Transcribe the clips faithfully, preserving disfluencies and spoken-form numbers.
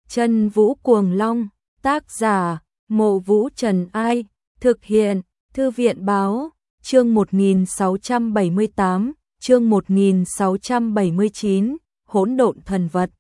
Chân Vũ Cuồng Long, tác giả, Mộ Vũ Trần Ai, thực hiện, Thư viện Báo, chương một nghìn sáu trăm bảy mươi tám, chương một nghìn sáu trăm bảy mươi chín, hỗn độn thần vật.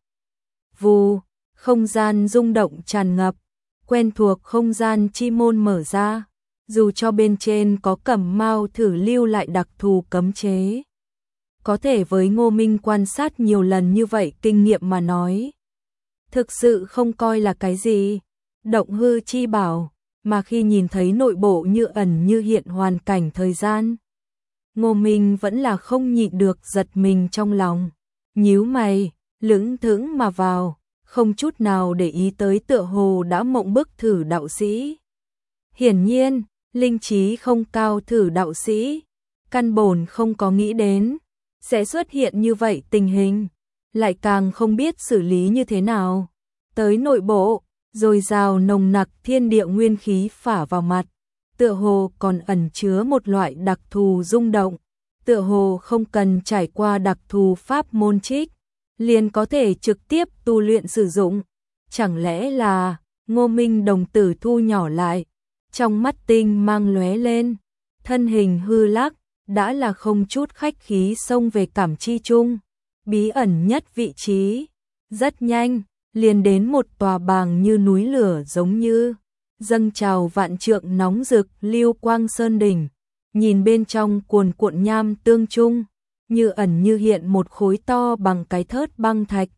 Vù, không gian rung động tràn ngập, quen thuộc không gian chi môn mở ra, dù cho bên trên có Cẩm Mao thử lưu lại đặc thù cấm chế. Có thể với Ngô Minh quan sát nhiều lần như vậy kinh nghiệm mà nói, thực sự không coi là cái gì, động hư chi bảo, mà khi nhìn thấy nội bộ như ẩn như hiện hoàn cảnh thời gian, Ngô Minh vẫn là không nhịn được giật mình trong lòng, nhíu mày, lững thững mà vào, không chút nào để ý tới tựa hồ đã mộng bức thử đạo sĩ. Hiển nhiên, linh trí không cao thử đạo sĩ, căn bổn không có nghĩ đến sẽ xuất hiện như vậy tình hình, lại càng không biết xử lý như thế nào. Tới nội bộ, rồi rào nồng nặc thiên địa nguyên khí phả vào mặt, tựa hồ còn ẩn chứa một loại đặc thù rung động, tựa hồ không cần trải qua đặc thù pháp môn trích, liền có thể trực tiếp tu luyện sử dụng. Chẳng lẽ là, Ngô Minh đồng tử thu nhỏ lại, trong mắt tinh mang lóe lên, thân hình hư lắc, đã là không chút khách khí xông về cảm chi chung, bí ẩn nhất vị trí. Rất nhanh, liền đến một tòa bàng như núi lửa giống như dâng trào vạn trượng nóng rực lưu quang sơn đỉnh, nhìn bên trong cuồn cuộn nham tương chung, như ẩn như hiện một khối to bằng cái thớt băng thạch.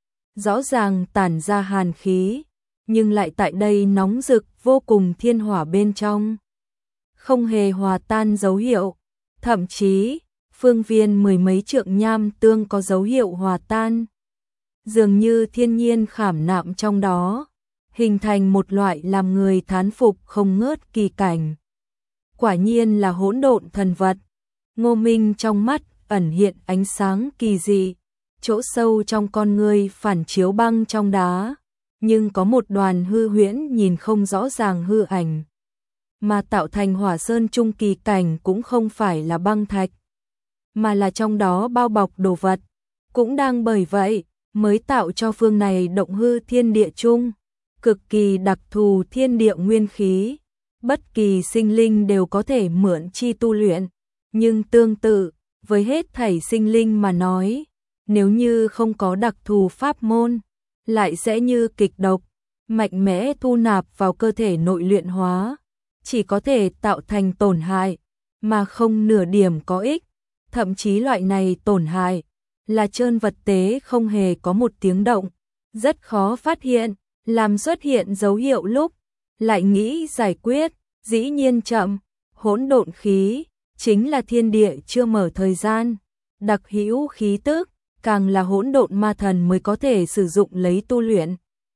Rõ ràng tản ra hàn khí, nhưng lại tại đây nóng rực vô cùng thiên hỏa bên trong, không hề hòa tan dấu hiệu, thậm chí phương viên mười mấy trượng nham tương có dấu hiệu hòa tan, dường như thiên nhiên khảm nạm trong đó, hình thành một loại làm người thán phục không ngớt kỳ cảnh. Quả nhiên là hỗn độn thần vật. Ngô Minh trong mắt ẩn hiện ánh sáng kỳ dị, chỗ sâu trong con người phản chiếu băng trong đá, nhưng có một đoàn hư huyễn nhìn không rõ ràng hư ảnh, mà tạo thành hỏa sơn trung kỳ cảnh cũng không phải là băng thạch, mà là trong đó bao bọc đồ vật, cũng đang bởi vậy mới tạo cho phương này động hư thiên địa chung, cực kỳ đặc thù thiên địa nguyên khí, bất kỳ sinh linh đều có thể mượn chi tu luyện, nhưng tương tự với hết thảy sinh linh mà nói, nếu như không có đặc thù pháp môn, lại sẽ như kịch độc, mạnh mẽ thu nạp vào cơ thể nội luyện hóa, chỉ có thể tạo thành tổn hại, mà không nửa điểm có ích, thậm chí loại này tổn hại là trơn vật tế không hề có một tiếng động, rất khó phát hiện, làm xuất hiện dấu hiệu lúc, lại nghĩ giải quyết, dĩ nhiên chậm. Hỗn độn khí chính là thiên địa chưa mở thời gian, đặc hữu khí tức, càng là hỗn độn ma thần mới có thể sử dụng lấy tu luyện,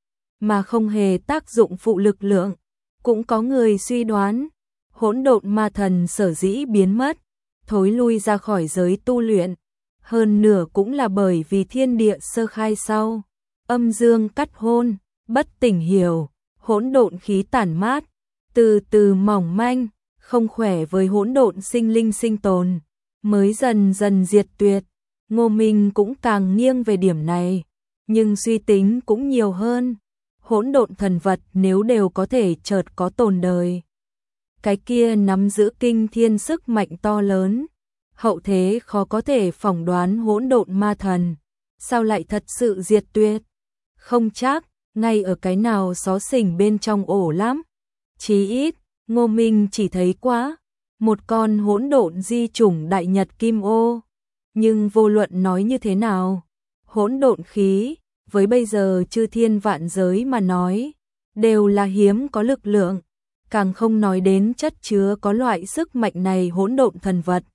mà không hề tác dụng phụ lực lượng. Cũng có người suy đoán, hỗn độn ma thần sở dĩ biến mất, thối lui ra khỏi giới tu luyện, hơn nửa cũng là bởi vì thiên địa sơ khai sau, âm dương cắt hôn, bất tỉnh hiểu, hỗn độn khí tản mát, từ từ mỏng manh, không khỏe với hỗn độn sinh linh sinh tồn, mới dần dần diệt tuyệt. Ngô Minh cũng càng nghiêng về điểm này, nhưng suy tính cũng nhiều hơn. Hỗn độn thần vật nếu đều có thể chợt có tồn đời, cái kia nắm giữ kinh thiên sức mạnh to lớn, hậu thế khó có thể phỏng đoán hỗn độn ma thần, sao lại thật sự diệt tuyệt? Không chắc, ngay ở cái nào xó xỉnh bên trong ổ lắm. Chí ít, Ngô Minh chỉ thấy quá một con hỗn độn di chủng đại nhật kim ô, nhưng vô luận nói như thế nào, hỗn độn khí với bây giờ chư thiên vạn giới mà nói, đều là hiếm có lực lượng, càng không nói đến chất chứa có loại sức mạnh này hỗn độn thần vật.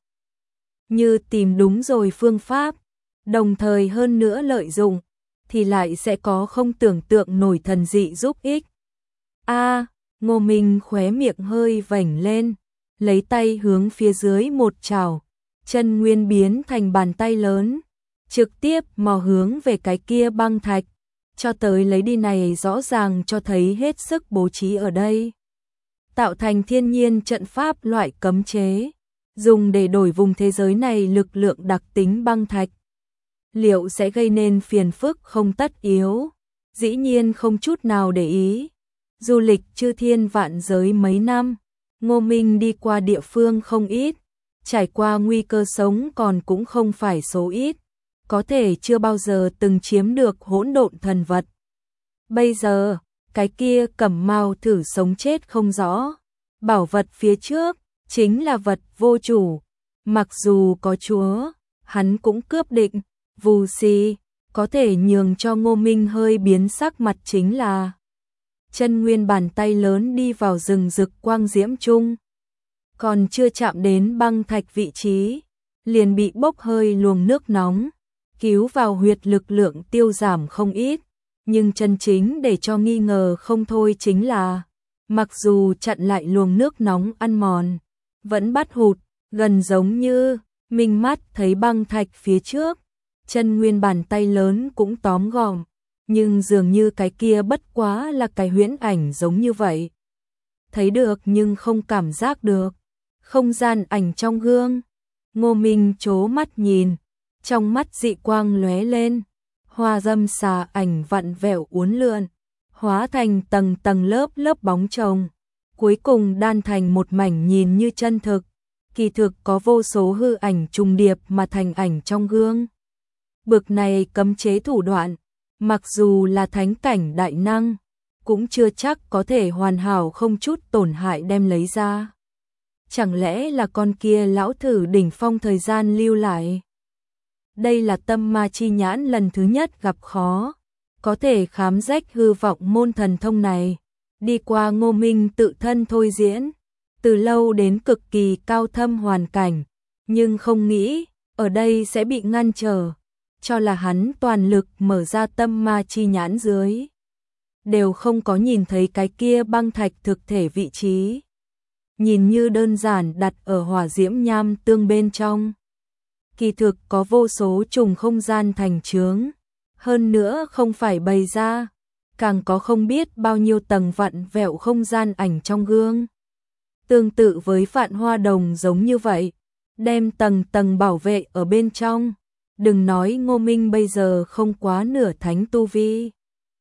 Như tìm đúng rồi phương pháp, đồng thời hơn nữa lợi dụng, thì lại sẽ có không tưởng tượng nổi thần dị giúp ích. A, Ngô Minh khóe miệng hơi vểnh lên, lấy tay hướng phía dưới một chảo, chân nguyên biến thành bàn tay lớn, trực tiếp mò hướng về cái kia băng thạch, cho tới lấy đi này rõ ràng cho thấy hết sức bố trí ở đây. Tạo thành thiên nhiên trận pháp loại cấm chế, dùng để đổi vùng thế giới này lực lượng đặc tính băng thạch. Liệu sẽ gây nên phiền phức không tất yếu, dĩ nhiên không chút nào để ý. Du lịch chư thiên vạn giới mấy năm, Ngô Minh đi qua địa phương không ít, trải qua nguy cơ sống còn cũng không phải số ít, có thể chưa bao giờ từng chiếm được hỗn độn thần vật. Bây giờ, cái kia Cẩm Mao thử sống chết không rõ, bảo vật phía trước chính là vật vô chủ, mặc dù có chúa, hắn cũng cướp định. Vù xì, có thể nhường cho Ngô Minh hơi biến sắc mặt chính là chân nguyên bàn tay lớn đi vào rừng rực quang diễm chung, còn chưa chạm đến băng thạch vị trí, liền bị bốc hơi luồng nước nóng, cứu vào huyệt lực lượng tiêu giảm không ít, nhưng chân chính để cho nghi ngờ không thôi chính là, mặc dù chặn lại luồng nước nóng ăn mòn, vẫn bắt hụt, gần giống như minh mắt thấy băng thạch phía trước, chân nguyên bàn tay lớn cũng tóm gọn, nhưng dường như cái kia bất quá là cái huyễn ảnh giống như vậy. Thấy được nhưng không cảm giác được. Không gian ảnh trong gương, Ngô Minh chố mắt nhìn, trong mắt dị quang lóe lên, hoa dâm xà ảnh vặn vẹo uốn lượn, hóa thành tầng tầng lớp lớp bóng chồng, cuối cùng đan thành một mảnh nhìn như chân thực, kỳ thực có vô số hư ảnh trùng điệp mà thành ảnh trong gương. Bực này cấm chế thủ đoạn, mặc dù là thánh cảnh đại năng, cũng chưa chắc có thể hoàn hảo không chút tổn hại đem lấy ra. Chẳng lẽ là con kia lão thử đỉnh phong thời gian lưu lại? Đây là tâm ma chi nhãn lần thứ nhất gặp khó, có thể khám rách hư vọng môn thần thông này, đi qua Ngô Minh tự thân thôi diễn, từ lâu đến cực kỳ cao thâm hoàn cảnh, nhưng không nghĩ, ở đây sẽ bị ngăn trở, cho là hắn toàn lực mở ra tâm ma chi nhãn dưới. Đều không có nhìn thấy cái kia băng thạch thực thể vị trí. Nhìn như đơn giản đặt ở hỏa diễm nham tương bên trong. Kỳ thực có vô số trùng không gian thành chướng. Hơn nữa không phải bày ra, càng có không biết bao nhiêu tầng vặn vẹo không gian ảnh trong gương. Tương tự với vạn hoa đồng giống như vậy, đem tầng tầng bảo vệ ở bên trong. Đừng nói Ngô Minh bây giờ không quá nửa thánh tu vi.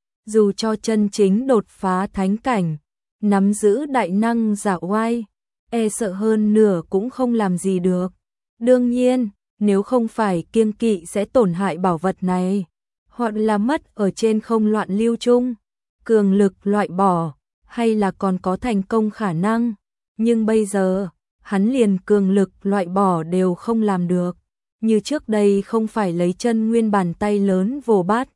Dù cho chân chính đột phá thánh cảnh, nắm giữ đại năng giả oai, e sợ hơn nửa cũng không làm gì được. Đương nhiên, nếu không phải kiêng kỵ sẽ tổn hại bảo vật này, hoặc là mất ở trên không loạn lưu chung, cường lực loại bỏ, hay là còn có thành công khả năng. Nhưng bây giờ, hắn liền cường lực loại bỏ đều không làm được. Như trước đây không phải lấy chân nguyên bàn tay lớn vồ bát,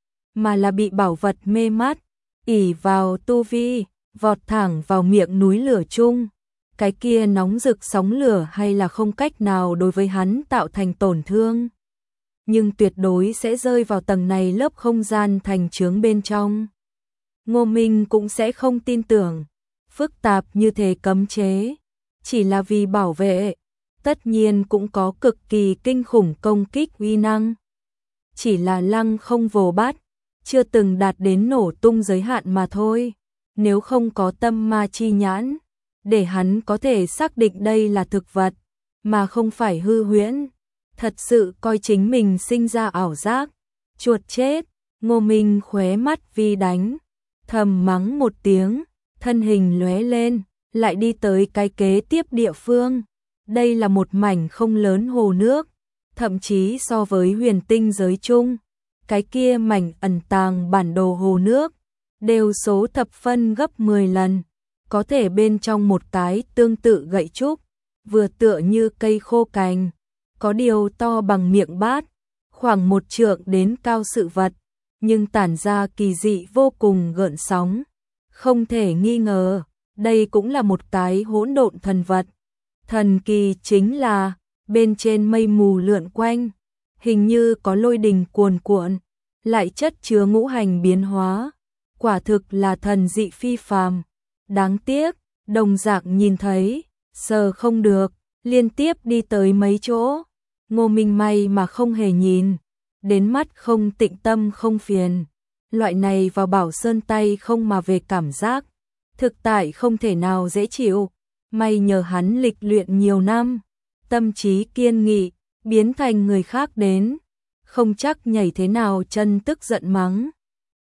mà là bị bảo vật mê mắt, ỉ vào tu vi, vọt thẳng vào miệng núi lửa chung. Cái kia nóng rực sóng lửa hay là không cách nào đối với hắn tạo thành tổn thương, nhưng tuyệt đối sẽ rơi vào tầng này lớp không gian thành chướng bên trong. Ngô Minh cũng sẽ không tin tưởng, phức tạp như thế cấm chế, chỉ là vì bảo vệ, tất nhiên cũng có cực kỳ kinh khủng công kích uy năng. Chỉ là lăng không vồ bát, chưa từng đạt đến nổ tung giới hạn mà thôi. Nếu không có tâm ma chi nhãn, để hắn có thể xác định đây là thực vật, mà không phải hư huyễn, thật sự coi chính mình sinh ra ảo giác. Chuột chết, Ngô Minh khóe mắt vi đánh, thầm mắng một tiếng, thân hình lóe lên, lại đi tới cái kế tiếp địa phương. Đây là một mảnh không lớn hồ nước, thậm chí so với huyền tinh giới chung, cái kia mảnh ẩn tàng bản đồ hồ nước, đều số thập phân gấp mười lần, có thể bên trong một cái tương tự gậy trúc, vừa tựa như cây khô cành, có điều to bằng miệng bát, khoảng một trượng đến cao sự vật, nhưng tản ra kỳ dị vô cùng gợn sóng. Không thể nghi ngờ, đây cũng là một cái hỗn độn thần vật. Thần kỳ chính là, bên trên mây mù lượn quanh, hình như có lôi đình cuồn cuộn, lại chất chứa ngũ hành biến hóa, quả thực là thần dị phi phàm. Đáng tiếc, đồng dạng nhìn thấy, sờ không được, liên tiếp đi tới mấy chỗ. Ngô Minh may mà không hề nhìn, đến mắt không tịnh tâm không phiền. Loại này vào Bảo Sơn tay không mà về cảm giác, thực tại không thể nào dễ chịu. May nhờ hắn lịch luyện nhiều năm, tâm trí kiên nghị, biến thành người khác đến, không chắc nhảy thế nào chân tức giận mắng.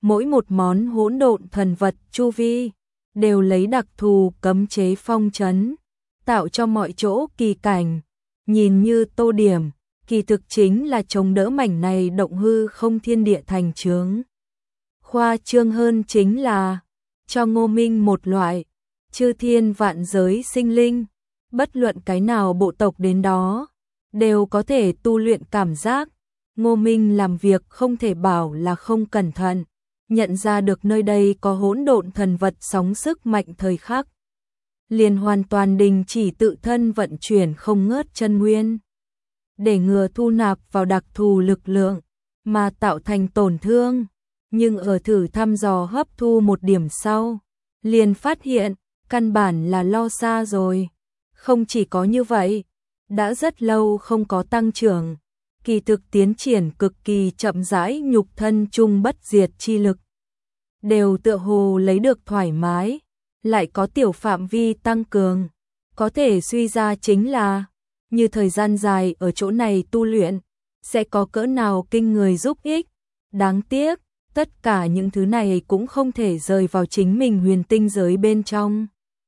mỗi một món hỗn độn thần vật chu vi đều lấy đặc thù cấm chế phong trấn, tạo cho mọi chỗ kỳ cảnh, nhìn như tô điểm, kỳ thực chính là chống đỡ mảnh này động hư không thiên địa thành chướng. Khoa trương hơn chính là cho Ngô Minh một loại chư thiên vạn giới sinh linh, bất luận cái nào bộ tộc đến đó đều có thể tu luyện cảm giác. Ngô Minh làm việc không thể bảo là không cẩn thận, nhận ra được nơi đây có hỗn độn thần vật sóng sức mạnh thời khắc, liền hoàn toàn đình chỉ tự thân vận chuyển không ngớt chân nguyên, để ngừa thu nạp vào đặc thù lực lượng mà tạo thành tổn thương. Nhưng ở thử thăm dò hấp thu một điểm sau, liền phát hiện căn bản là lo xa rồi. Không chỉ có như vậy, đã rất lâu không có tăng trưởng, kỳ thực tiến triển cực kỳ chậm rãi, nhục thân chung bất diệt chi lực đều tựa hồ lấy được thoải mái, lại có tiểu phạm vi tăng cường, có thể suy ra chính là như thời gian dài ở chỗ này tu luyện sẽ có cỡ nào kinh người giúp ích. Đáng tiếc, tất cả những thứ này cũng không thể rời vào chính mình huyền tinh giới bên trong.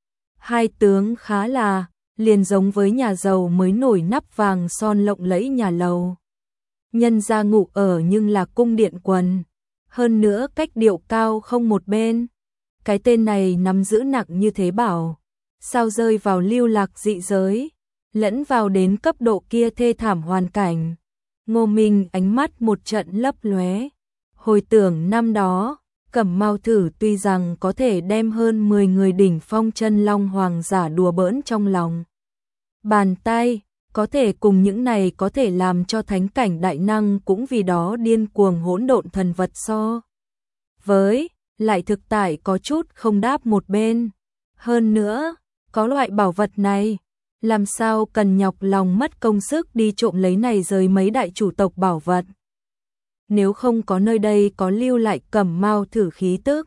Hai tướng khá là liền giống với nhà giàu mới nổi nắp vàng son lộng lẫy nhà lầu. Nhân gia ngủ ở nhưng là cung điện quần, hơn nữa cách điệu cao không một bên. Cái tên này nắm giữ nặng như thế bảo, sao rơi vào lưu lạc dị giới, lẫn vào đến cấp độ kia thê thảm hoàn cảnh. Ngô Minh ánh mắt một trận lấp lóe, hồi tưởng năm đó, Cẩm Mao Thử tuy rằng có thể đem hơn mười người đỉnh phong chân long hoàng giả đùa bỡn trong lòng bàn tay, có thể cùng những này có thể làm cho thánh cảnh đại năng cũng vì đó điên cuồng hỗn độn thần vật so với, lại thực tại có chút không đáp một bên. Hơn nữa, có loại bảo vật này, làm sao cần nhọc lòng mất công sức đi trộm lấy này rời mấy đại chủ tộc bảo vật. Nếu không có nơi đây có lưu lại Cẩm Mao Thử khí tức,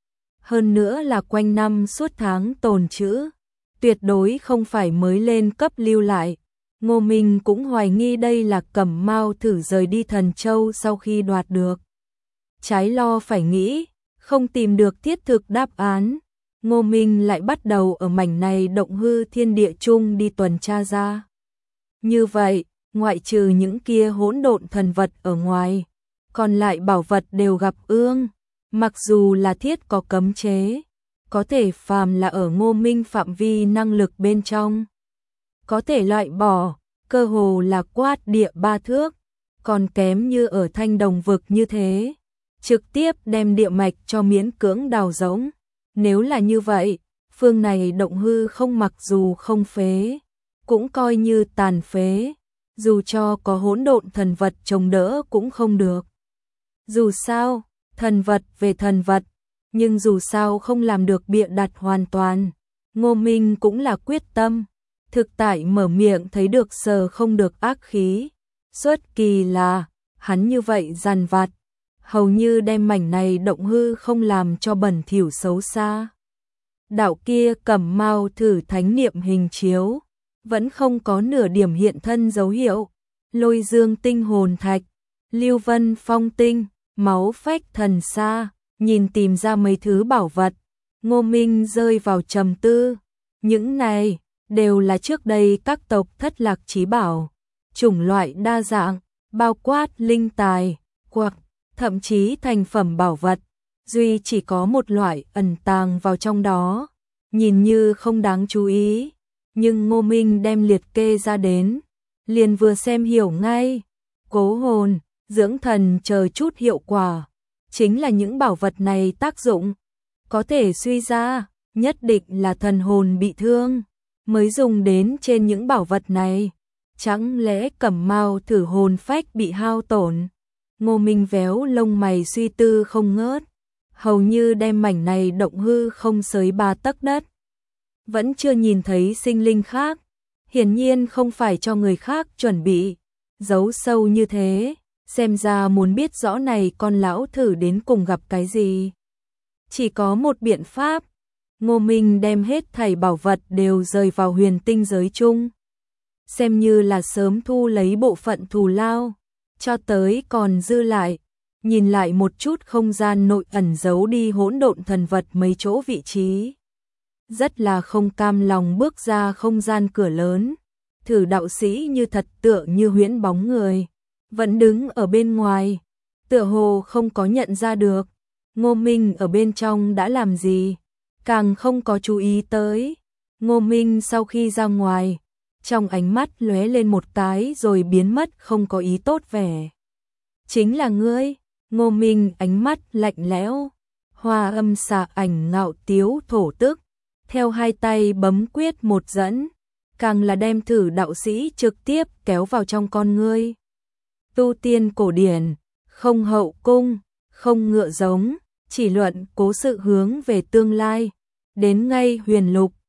hơn nữa là quanh năm suốt tháng tồn trữ, tuyệt đối không phải mới lên cấp lưu lại. Ngô Minh cũng hoài nghi đây là Cẩm Mao Thử rời đi Thần Châu sau khi đoạt được. Trái lo phải nghĩ, không tìm được thiết thực đáp án, Ngô Minh lại bắt đầu ở mảnh này động hư thiên địa chung đi tuần tra ra. Như vậy, ngoại trừ những kia hỗn độn thần vật ở ngoài, còn lại bảo vật đều gặp ương, mặc dù là thiết có cấm chế, có thể phàm là ở Ngô Minh phạm vi năng lực bên trong, có thể loại bỏ, cơ hồ là quát địa ba thước, còn kém như ở Thanh Đồng vực như thế, trực tiếp đem địa mạch cho miễn cưỡng đào rỗng. Nếu là như vậy, phương này động hư không mặc dù không phế, cũng coi như tàn phế, dù cho có hỗn độn thần vật chống đỡ cũng không được. Dù sao, thần vật về thần vật, nhưng dù sao không làm được bịa đặt hoàn toàn. Ngô Minh cũng là quyết tâm, thực tại mở miệng thấy được sờ không được ác khí. Xuất kỳ là, hắn như vậy dằn vặt, hầu như đem mảnh này động hư không làm cho bẩn thỉu xấu xa. Đạo kia Cẩm Mao Thử thánh niệm hình chiếu, vẫn không có nửa điểm hiện thân dấu hiệu. Lôi dương tinh hồn thạch, lưu vân phong tinh, máu phách thần sa, nhìn tìm ra mấy thứ bảo vật, Ngô Minh rơi vào trầm tư. Những này đều là trước đây các tộc thất lạc chí bảo, chủng loại đa dạng, bao quát linh tài, hoặc thậm chí thành phẩm bảo vật, duy chỉ có một loại ẩn tàng vào trong đó, nhìn như không đáng chú ý, nhưng Ngô Minh đem liệt kê ra đến, liền vừa xem hiểu ngay. Cố hồn, dưỡng thần chờ chút hiệu quả, chính là những bảo vật này tác dụng, có thể suy ra, nhất định là thần hồn bị thương, mới dùng đến trên những bảo vật này. Chẳng lẽ Cẩm Mao Thử hồn phách bị hao tổn? Ngô Minh véo lông mày suy tư không ngớt, hầu như đem mảnh này động hư không sới ba tấc đất. Vẫn chưa nhìn thấy sinh linh khác, hiển nhiên không phải cho người khác chuẩn bị, giấu sâu như thế, xem ra muốn biết rõ này con lão thử đến cùng gặp cái gì. Chỉ có một biện pháp, Ngô Minh đem hết thảy bảo vật đều rời vào huyền tinh giới chung, xem như là sớm thu lấy bộ phận thù lao, cho tới còn dư lại, nhìn lại một chút không gian nội ẩn giấu đi hỗn độn thần vật mấy chỗ vị trí. Rất là không cam lòng bước ra không gian cửa lớn, thử đạo sĩ như thật tựa như huyễn bóng người, vẫn đứng ở bên ngoài, tựa hồ không có nhận ra được Ngô Minh ở bên trong đã làm gì, càng không có chú ý tới. Ngô Minh sau khi ra ngoài, trong ánh mắt lóe lên một cái rồi biến mất không có ý tốt vẻ. Chính là ngươi. Ngô Minh ánh mắt lạnh lẽo, Hoa Âm xà ảnh ngạo tiếu thổ tức, theo hai tay bấm quyết một dẫn, càng là đem thử đạo sĩ trực tiếp kéo vào trong con ngươi. Tu tiên cổ điển, không hậu cung, không ngựa giống, chỉ luận cố sự hướng về tương lai, đến ngay huyền lục,